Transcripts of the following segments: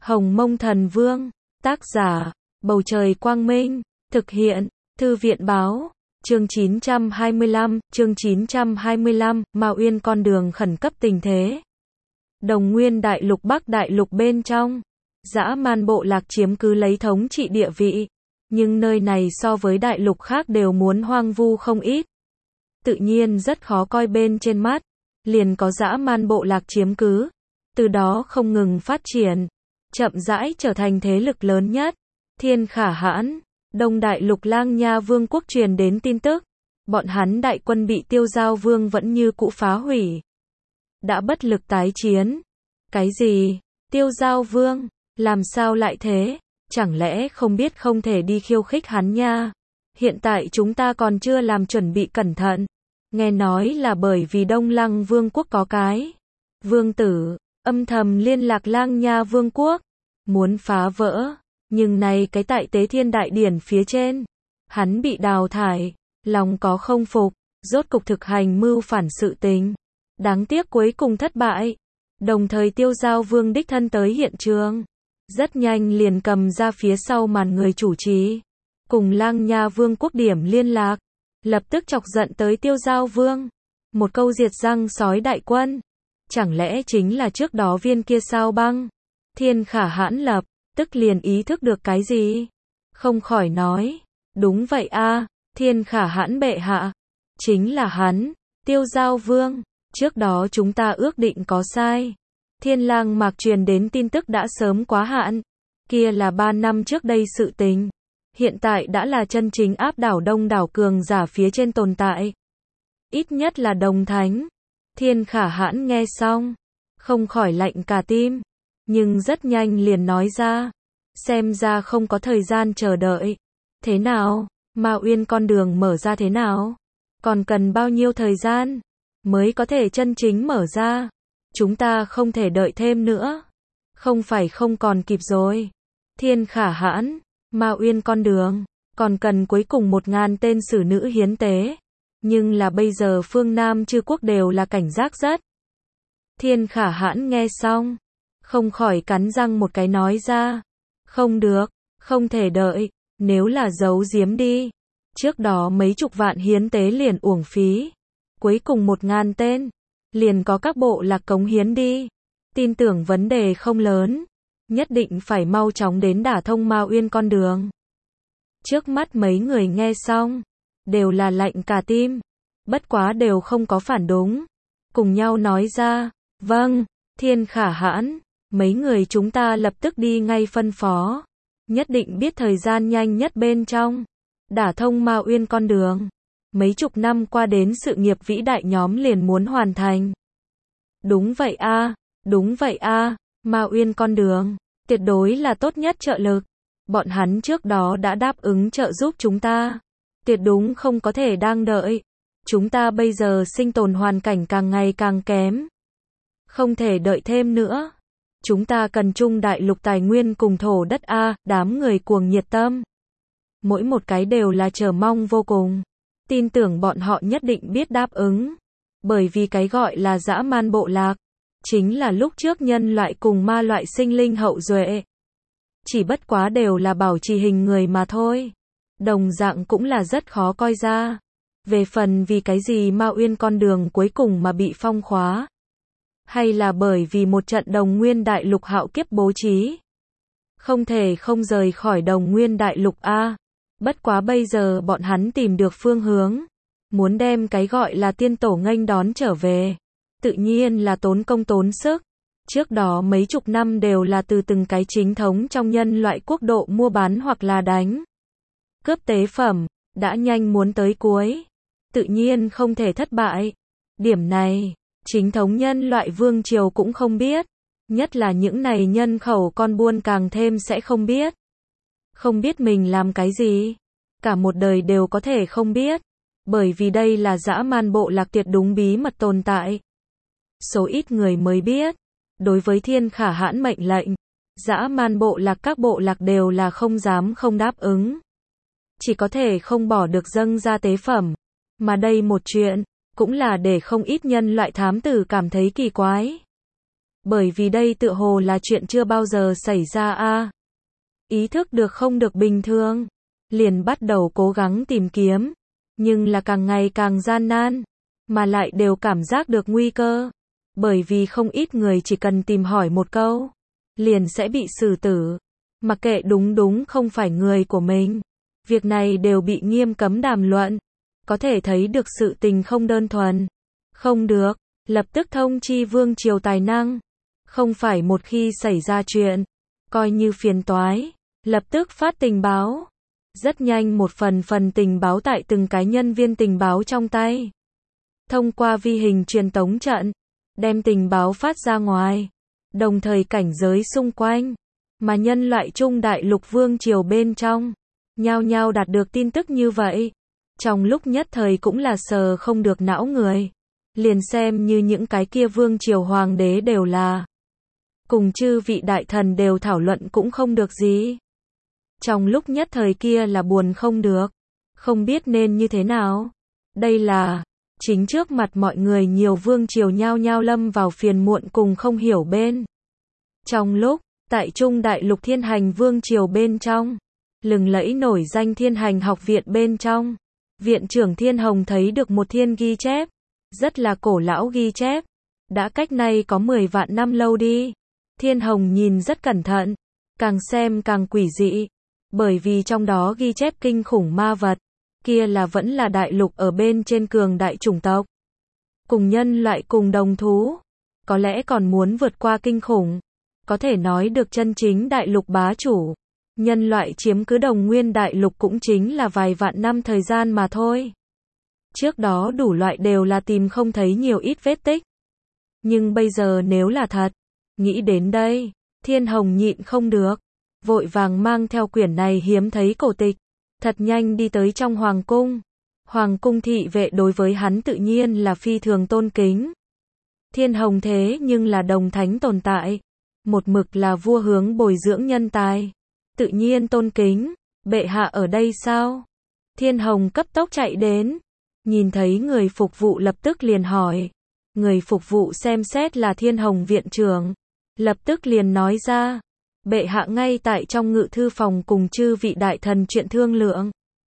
Hồng Mông Thần Vương, tác giả, Bầu Trời Quang Minh, thực hiện, Thư viện Báo, chương 925, Ma Uyên con đường khẩn cấp tình thế. Đồng Nguyên Đại Lục Bắc Đại Lục bên trong, dã man bộ lạc chiếm cứ lấy thống trị địa vị, nhưng nơi này so với đại lục khác đều muốn hoang vu không ít. Tự nhiên rất khó coi bên trên mắt, liền có dã man bộ lạc chiếm cứ, từ đó không ngừng phát triển, chậm rãi trở thành thế lực lớn nhất. Thiên Khả Hãn, Đông Đại Lục Lang Nha Vương quốc truyền đến tin tức, bọn hắn đại quân bị Tiêu Giao Vương vẫn như cũ phá hủy, đã bất lực tái chiến. Cái gì? Tiêu Giao Vương, làm sao lại thế? Chẳng lẽ không biết không thể đi khiêu khích hắn nha? Hiện tại chúng ta còn chưa làm chuẩn bị cẩn thận. Nghe nói là bởi vì Đông Lăng Vương quốc có cái vương tử, âm thầm liên lạc Lang Nha Vương quốc, muốn phá vỡ. Nhưng này cái tại Tế Thiên Đại Điển phía trên, hắn bị đào thải, lòng có không phục, rốt cục thực hành mưu phản sự tình. Đáng tiếc cuối cùng thất bại. Đồng thời Tiêu Giao Vương đích thân tới hiện trường, rất nhanh liền cầm ra phía sau màn người chủ trì, cùng Lang Nha Vương quốc điểm liên lạc, lập tức chọc giận tới Tiêu Giao Vương. Một câu diệt răng sói đại quân, chẳng lẽ chính là trước đó viên kia sao băng? Thiên Khả Hãn lập tức liền ý thức được cái gì, không khỏi nói, đúng vậy a, Thiên Khả Hãn bệ hạ, chính là hắn, Tiêu Giao Vương, trước đó chúng ta ước định có sai. Thiên Lang Mạc truyền đến tin tức đã sớm quá hạn, kia là 3 năm trước đây sự tình, hiện tại đã là chân chính áp đảo đông đảo cường giả phía trên tồn tại, ít nhất là đồng thánh. Thiên Khả Hãn nghe xong, không khỏi lạnh cả tim, nhưng rất nhanh liền nói ra, xem ra không có thời gian chờ đợi. Thế nào? Ma Uyên con đường mở ra thế nào? Còn cần bao nhiêu thời gian mới có thể chân chính mở ra? Chúng ta không thể đợi thêm nữa. Không phải không còn kịp rồi. Thiên Khả Hãn, Ma Uyên con đường, còn cần cuối cùng 1000 tên xử nữ hiến tế. Nhưng là bây giờ phương Nam chư quốc đều là cảnh giác rất. Thiên Khả Hãn nghe xong, không khỏi cắn răng một cái nói ra, không được, không thể đợi, nếu là giấu giếm đi, trước đó mấy chục vạn hiến tế liền uổng phí, cuối cùng 1000 tên, liền có các bộ lạc cống hiến đi, tin tưởng vấn đề không lớn, nhất định phải mau chóng đến đả thông Ma Uyên con đường. Trước mắt mấy người nghe xong, đều là lạnh cả tim, bất quá đều không có phản đúng, cùng nhau nói ra, vâng, Thiên Khả Hãn, mấy người chúng ta lập tức đi ngay phân phó, nhất định biết thời gian nhanh nhất bên trong, đả thông Ma Uyên con đường. Mấy chục năm qua đến sự nghiệp vĩ đại nhóm liền muốn hoàn thành. Đúng vậy a, đúng vậy a, Ma Uyên con đường, tuyệt đối là tốt nhất trợ lực. Bọn hắn trước đó đã đáp ứng trợ giúp chúng ta, tuyệt đúng không có thể đang đợi. Chúng ta bây giờ sinh tồn hoàn cảnh càng ngày càng kém, không thể đợi thêm nữa. Chúng ta cần chung đại lục tài nguyên cùng thổ đất a, đám người cuồng nhiệt tâm. Mỗi một cái đều là chờ mong vô cùng. Tin tưởng bọn họ nhất định biết đáp ứng. Bởi vì cái gọi là dã man bộ lạc, chính là lúc trước nhân loại cùng ma loại sinh linh hậu duệ. Chỉ bất quá đều là bảo trì hình người mà thôi. Đồng dạng cũng là rất khó coi ra. Về phần vì cái gì Ma Uyên con đường cuối cùng mà bị phong khóa. Hay là bởi vì một trận Đồng Nguyên Đại Lục hạo kiếp bố trí. Không thể không rời khỏi Đồng Nguyên Đại Lục a. Bất quá bây giờ bọn hắn tìm được phương hướng, muốn đem cái gọi là tiên tổ nghênh đón trở về, tự nhiên là tốn công tốn sức. Trước đó mấy chục năm đều là từ từng cái chính thống trong nhân loại quốc độ mua bán hoặc là đánh cướp tế phẩm, đã nhanh muốn tới cuối, tự nhiên không thể thất bại. Điểm này, chính thống nhân loại vương triều cũng không biết, nhất là những này nhân khẩu con buôn càng thêm sẽ không biết. Không biết mình làm cái gì, cả một đời đều có thể không biết, bởi vì đây là dã man bộ lạc tuyệt đúng bí mật tồn tại. Số ít người mới biết, đối với Thiên Khả Hãn mệnh lệnh, dã man bộ lạc các bộ lạc đều là không dám không đáp ứng. Chỉ có thể không bỏ được dâng ra tế phẩm, mà đây một chuyện, cũng là để không ít nhân loại thám tử cảm thấy kỳ quái. bởi vì đây tựa hồ là chuyện chưa bao giờ xảy ra a. Ý thức được không được bình thường, liền bắt đầu cố gắng tìm kiếm, nhưng là càng ngày càng gian nan, mà lại đều cảm giác được nguy cơ, bởi vì không ít người chỉ cần tìm hỏi một câu, liền sẽ bị xử tử, mặc kệ đúng không phải người của mình, việc này đều bị nghiêm cấm đàm luận, có thể thấy được sự tình không đơn thuần, không được, lập tức thông chi vương triều tài năng, không phải một khi xảy ra chuyện, coi như phiền toái, lập tức phát tình báo. Rất nhanh một phần tình báo tại từng cái nhân viên tình báo trong tay. Thông qua vi hình truyền tống trận, đem tình báo phát ra ngoài, đồng thời cảnh giới xung quanh, mà nhân loại Trung Đại Lục vương triều bên trong, nhao nhao đạt được tin tức như vậy. Trong lúc nhất thời cũng là sờ không được não người, liền xem như những cái kia vương triều hoàng đế đều là cùng chư vị đại thần đều thảo luận cũng không được gì. Trong lúc nhất thời kia là buồn không được, không biết nên như thế nào. Đây là, chính trước mặt mọi người nhiều vương triều nhao nhao lâm vào phiền muộn cùng không hiểu bên. Trong lúc, tại Trung Đại Lục Thiên Hành vương triều bên trong, lừng lẫy nổi danh Thiên Hành học viện bên trong, viện trưởng Thiên Hồng thấy được một thiên ghi chép, rất là cổ lão ghi chép, đã cách nay có 10 vạn năm lâu đi. Thiên Hồng nhìn rất cẩn thận, càng xem càng quỷ dị. Bởi vì trong đó ghi chép kinh khủng ma vật, kia là vẫn là đại lục ở bên trên cường đại chủng tộc. Cùng nhân loại cùng đồng thú, có lẽ còn muốn vượt qua kinh khủng, có thể nói được chân chính đại lục bá chủ. Nhân loại chiếm cứ Đồng Nguyên đại lục cũng chính là vài vạn năm thời gian mà thôi. Trước đó đủ loại đều là tìm không thấy nhiều ít vết tích. Nhưng bây giờ nếu là thật, nghĩ đến đây, Thiên Hồng nhịn không được. Vội vàng mang theo quyển này hiếm thấy cổ tịch, thật nhanh đi tới trong hoàng cung. Hoàng cung thị vệ đối với hắn tự nhiên là phi thường tôn kính. Thiên Hồng thế nhưng là đồng thánh tồn tại, một mực là vua hướng bồi dưỡng nhân tài, tự nhiên tôn kính. Bệ hạ ở đây sao? Thiên Hồng cấp tốc chạy đến, nhìn thấy người phục vụ lập tức liền hỏi. Người phục vụ xem xét là Thiên Hồng viện trưởng, lập tức liền nói ra. Bệ hạ ngay tại trong ngự thư phòng cùng chư vị đại thần chuyện thương lượng.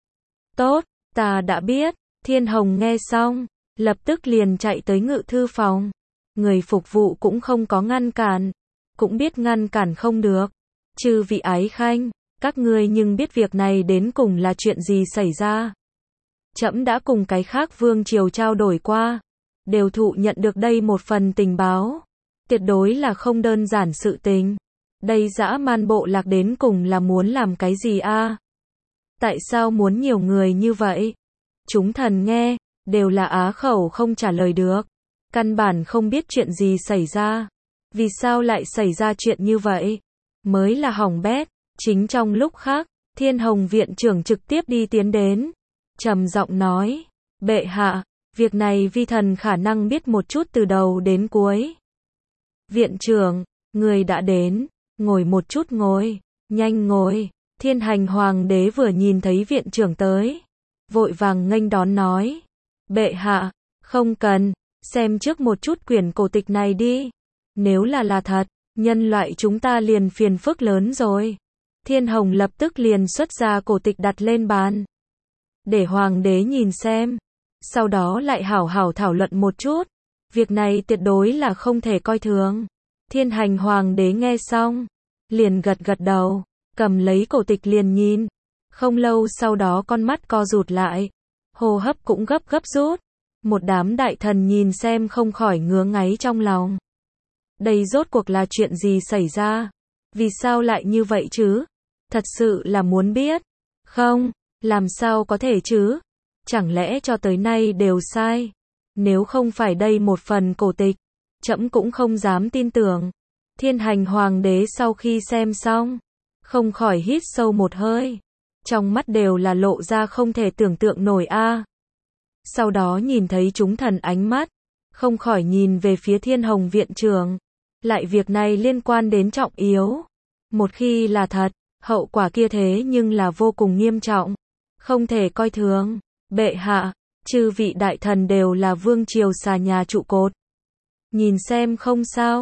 Tốt, ta đã biết. Thiên Hồng nghe xong, lập tức liền chạy tới ngự thư phòng. Người phục vụ cũng không có ngăn cản, cũng biết ngăn cản không được. Chư vị ái khanh, các ngươi nhưng biết việc này đến cùng là chuyện gì xảy ra. Trẫm đã cùng cái khác vương triều trao đổi qua, đều thụ nhận được đây một phần tình báo. Tuyệt đối là không đơn giản sự tình. Đây dã man bộ lạc đến cùng là muốn làm cái gì a? Tại sao muốn nhiều người như vậy? Chúng thần nghe, đều là á khẩu không trả lời được. Căn bản không biết chuyện gì xảy ra. Vì sao lại xảy ra chuyện như vậy? Mới là hỏng bét. Chính trong lúc khác, Thiên Hồng viện trưởng trực tiếp đi tiến đến. Trầm giọng nói, bệ hạ, việc này vi thần khả năng biết một chút từ đầu đến cuối. Viện trưởng, người đã đến. Ngồi một chút ngồi, nhanh ngồi. Thiên Hành hoàng đế vừa nhìn thấy viện trưởng tới, vội vàng nghênh đón nói. Bệ hạ, không cần, xem trước một chút quyển cổ tịch này đi. Nếu là thật, nhân loại chúng ta liền phiền phức lớn rồi. Thiên Hồng lập tức liền xuất ra cổ tịch đặt lên bàn. Để hoàng đế nhìn xem. Sau đó lại hảo hảo thảo luận một chút. Việc này tuyệt đối là không thể coi thường. Thiên Hành hoàng đế nghe xong, liền gật đầu, cầm lấy cổ tịch liền nhìn. Không lâu sau đó con mắt co rụt lại, hô hấp cũng gấp rút. Một đám đại thần nhìn xem không khỏi ngứa ngáy trong lòng. Đây rốt cuộc là chuyện gì xảy ra? Vì sao lại như vậy chứ? Thật sự là muốn biết. Không, làm sao có thể chứ? Chẳng lẽ cho tới nay đều sai? Nếu không phải đây một phần cổ tịch, trẫm cũng không dám tin tưởng. Thiên Hành hoàng đế sau khi xem xong, không khỏi hít sâu một hơi. Trong mắt đều là lộ ra không thể tưởng tượng nổi a. Sau đó nhìn thấy chúng thần ánh mắt, không khỏi nhìn về phía Thiên Hồng viện trưởng. Lại việc này liên quan đến trọng yếu. Một khi là thật, hậu quả kia thế nhưng là vô cùng nghiêm trọng. Không thể coi thường. Bệ hạ, chư vị đại thần đều là vương triều xà nhà trụ cột. Nhìn xem không sao.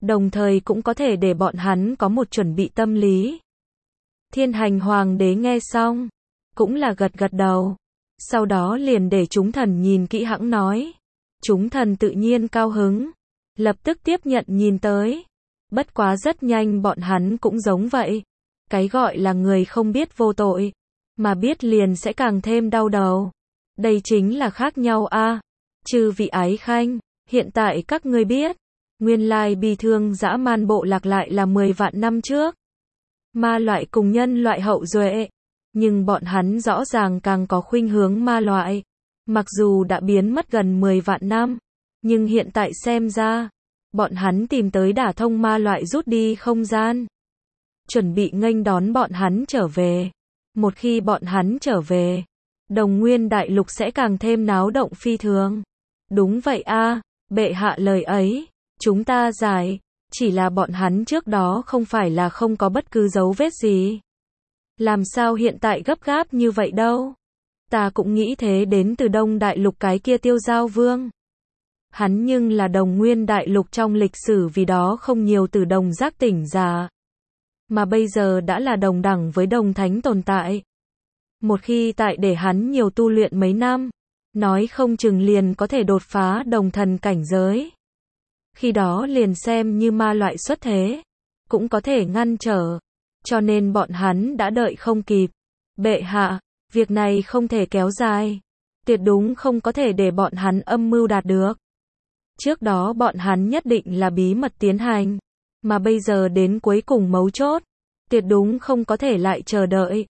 đồng thời cũng có thể để bọn hắn có một chuẩn bị tâm lý. Thiên Hành Hoàng đế nghe xong, cũng là gật gật đầu. Sau đó liền để chúng thần nhìn kỹ hãng nói. Chúng thần tự nhiên cao hứng, lập tức tiếp nhận nhìn tới. Bất quá rất nhanh bọn hắn cũng giống vậy. Cái gọi là người không biết vô tội, mà biết liền sẽ càng thêm đau đầu. Đây chính là khác nhau a. Chư vị ái khanh, hiện tại các ngươi biết, nguyên lai bi thương dã man bộ lạc lại là 10 vạn năm trước. Ma loại cùng nhân loại hậu duệ, nhưng bọn hắn rõ ràng càng có khuynh hướng ma loại. Mặc dù đã biến mất gần 10 vạn năm, nhưng hiện tại xem ra, bọn hắn tìm tới đả thông ma loại rút đi không gian. Chuẩn bị nghênh đón bọn hắn trở về. Một khi bọn hắn trở về, Đồng Nguyên đại lục sẽ càng thêm náo động phi thường. Đúng vậy a, bệ hạ lời ấy, chúng ta giải, chỉ là bọn hắn trước đó không phải là không có bất cứ dấu vết gì. Làm sao hiện tại gấp gáp như vậy đâu? Ta cũng nghĩ thế, đến từ Đông đại lục cái kia Tiêu Giao Vương. Hắn nhưng là Đồng Nguyên đại lục trong lịch sử vì đó không nhiều từ đồng giác tỉnh giả. Mà bây giờ đã là đồng đẳng với đồng thánh tồn tại. Một khi tại để hắn nhiều tu luyện mấy năm, nói không chừng liền có thể đột phá đồng thần cảnh giới. Khi đó liền xem như ma loại xuất thế, cũng có thể ngăn trở. Cho nên bọn hắn đã đợi không kịp. Bệ hạ, việc này không thể kéo dài. Tuyệt đúng không có thể để bọn hắn âm mưu đạt được. Trước đó bọn hắn nhất định là bí mật tiến hành. Mà bây giờ đến cuối cùng mấu chốt. Tuyệt đúng không có thể lại chờ đợi.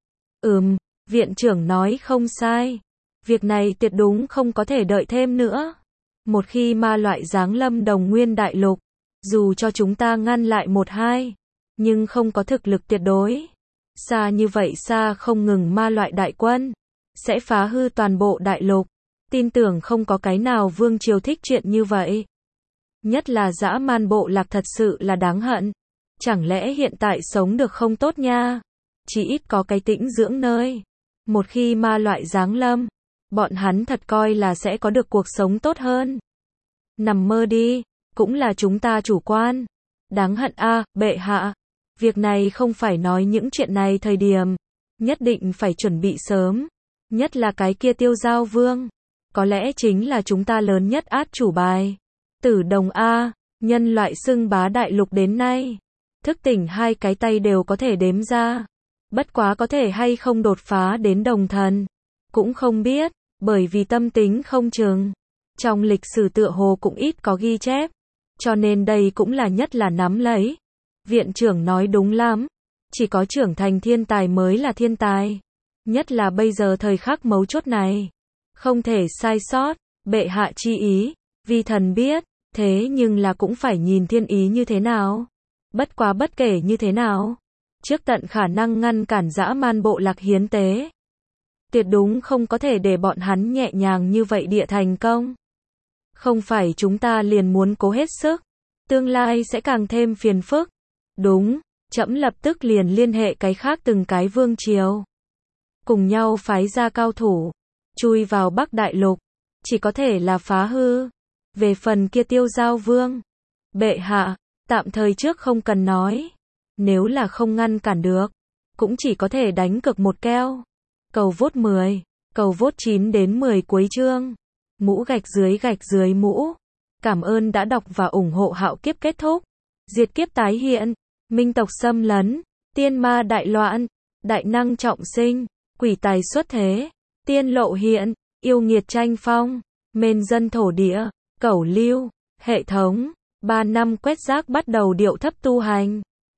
Viện trưởng nói không sai. Việc này tuyệt đúng không có thể đợi thêm nữa. Một khi ma loại giáng lâm Đồng Nguyên đại lục, dù cho chúng ta ngăn lại 1-2, nhưng không có thực lực tuyệt đối. Xa như vậy xa không ngừng ma loại đại quân, sẽ phá hư toàn bộ đại lục. Tin tưởng không có cái nào vương triều thích chuyện như vậy. Nhất là dã man bộ lạc thật sự là đáng hận. Chẳng lẽ hiện tại sống được không tốt nha? Chỉ ít có cái tĩnh dưỡng nơi. Một khi ma loại giáng lâm, bọn hắn thật coi là sẽ có được cuộc sống tốt hơn. Nằm mơ đi, cũng là chúng ta chủ quan. Đáng hận a, bệ hạ. Việc này không phải nói những chuyện này thời điểm. Nhất định phải chuẩn bị sớm. Nhất là cái kia Tiêu Giao Vương. Có lẽ chính là chúng ta lớn nhất át chủ bài. Tử Đồng a, nhân loại xưng bá đại lục đến nay. Thức tỉnh 2 cái tay đều có thể đếm ra. Bất quá có thể hay không đột phá đến đồng thần. Cũng không biết, bởi vì tâm tính không chừng. Trong lịch sử tựa hồ cũng ít có ghi chép. Cho nên đây cũng là nhất là nắm lấy. Viện trưởng nói đúng lắm. Chỉ có trưởng thành thiên tài mới là thiên tài. Nhất là bây giờ thời khắc mấu chốt này. Không thể sai sót, bệ hạ chi ý. Vi thần biết, thế nhưng là cũng phải nhìn thiên ý như thế nào. Bất quá bất kể như thế nào. Trước tận khả năng ngăn cản dã man bộ lạc hiến tế. Tuyệt đúng không có thể để bọn hắn nhẹ nhàng như vậy địa thành công. Không phải chúng ta liền muốn cố hết sức. Tương lai sẽ càng thêm phiền phức. Đúng, trẫm lập tức liền liên hệ cái khác từng cái vương triều. Cùng nhau phái ra cao thủ. Chui vào Bắc Đại Lục. Chỉ có thể là phá hư. Về phần kia Tiêu Giao Vương. Bệ hạ, tạm thời trước không cần nói. Nếu là không ngăn cản được. Cũng chỉ có thể đánh cược một keo. Cầu vote 10. Cầu vote 9 đến 10 cuối chương. Mũ gạch dưới mũ. Cảm ơn đã đọc và ủng hộ Hạo Kiếp kết thúc. Diệt kiếp tái hiện. Minh tộc xâm lấn. Tiên ma đại loạn. Đại năng trọng sinh. Quỷ tài xuất thế. Tiên lộ hiện. Yêu nghiệt tranh phong. Mên dân thổ địa. Cẩu lưu. Hệ thống. 3 năm quét rác bắt đầu điệu thấp tu hành.